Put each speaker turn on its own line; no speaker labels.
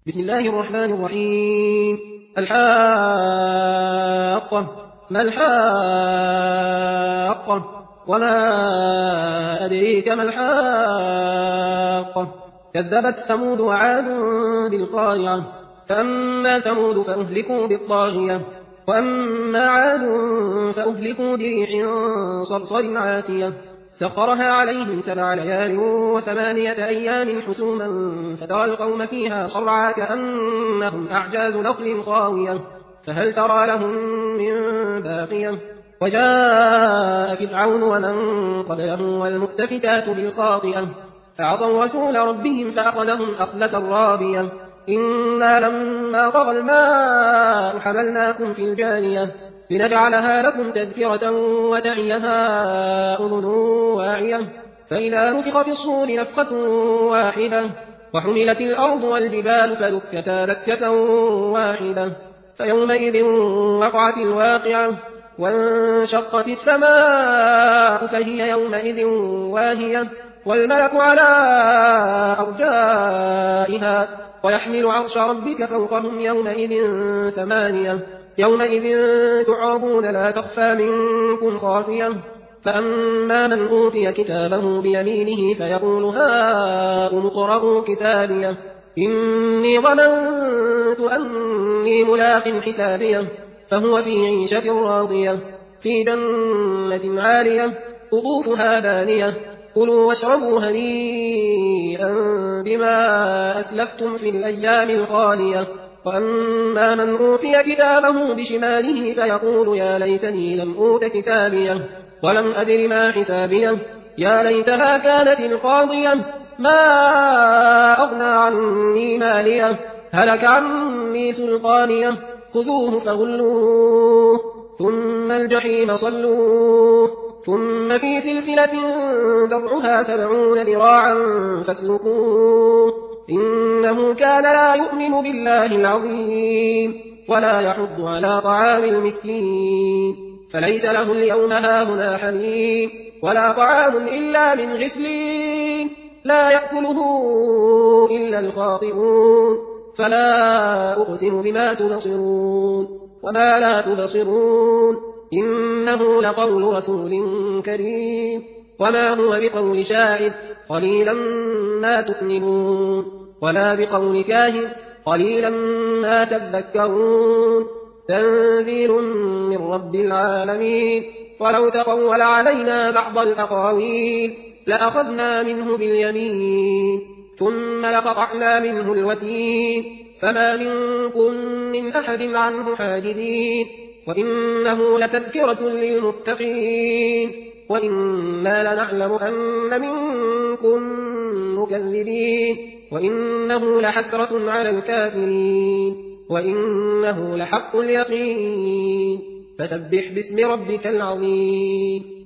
بسم الله الرحمن الرحيم. الحاقة. ما الحاقة؟ وما أدريك ما الحاقة؟ كذبت ثمود وعاد بالقارعة. فأما ثمود فأهلكوا بالطاغية، وأما عاد فأهلكوا بريح صرصر عاتية سخرها عليهم 7 ليال و8 أيام حسوما فترى القوم فيها صرعى كأنهم أعجاز نخل خاوية فهل ترى لهم من باقية. وجاء فرعون ومن قبله والمؤتفكات بالخاطئة فعصوا رسول ربهم فأخذهم أخذة رابية. إنا لما طغى الماء حملناكم في الجارية لنجعلها لكم تذكرة وتعيها أذن واعية فإذا نفخ في الصور نفخة واحدة وحملت الأرض والجبال فدكتا دكة واحدة فيومئذ وقعت الواقعة وانشقت السماء فهي يومئذ واهية والملك على أرجائها ويحمل عرش ربك فوقهم يومئذ 8 يومئذ تعرضون لا تخفى منكم خافية. فأما من أوتي كتابه بيمينه فيقول هاؤم اقرءوا كتابيه إني ظننت أني ملاق حسابيه فهو في عيشة راضية في جنة عالية قطوفها دانية كلوا واشربوا هنيئا بما أسلفتم في الأيام الخالية. وأما من أوتي كتابه بشماله فيقول يا ليتني لم أوت كتابيه ولم أدر ما حسابيه يا ليتها كانت القاضية ما أغنى عني ماليه هلك عني سلطانيه خذوه فغلوه ثم الجحيم صلوه ثم في سلسلة ذرعها 70 ذراعا فاسلكوه إنه كان لا يؤمن بالله العظيم ولا يحض على طعام المسكين فليس له اليوم هاهنا حميم ولا طعام إلا من غسلين لا يأكله إلا الخاطئون فلا أقسم بما تبصرون وما لا تبصرون إنه لقول رسول كريم وما هو بقول شاعر قليلا ما تؤمنون ولا بقول كاهن قليلا ما تذكرون تنزيل من رب العالمين ولو تقول علينا بعض الأقاويل لأخذنا منه باليمين ثم لقطعنا منه الوتين فما منكم من أحد عنه حاجزين وإنه لتذكرة للمتقين وإنا لنعلم أن منكم مكذبين وإنه لحسرة على الكافرين وإنه لحق اليقين فسبح باسم ربك العظيم.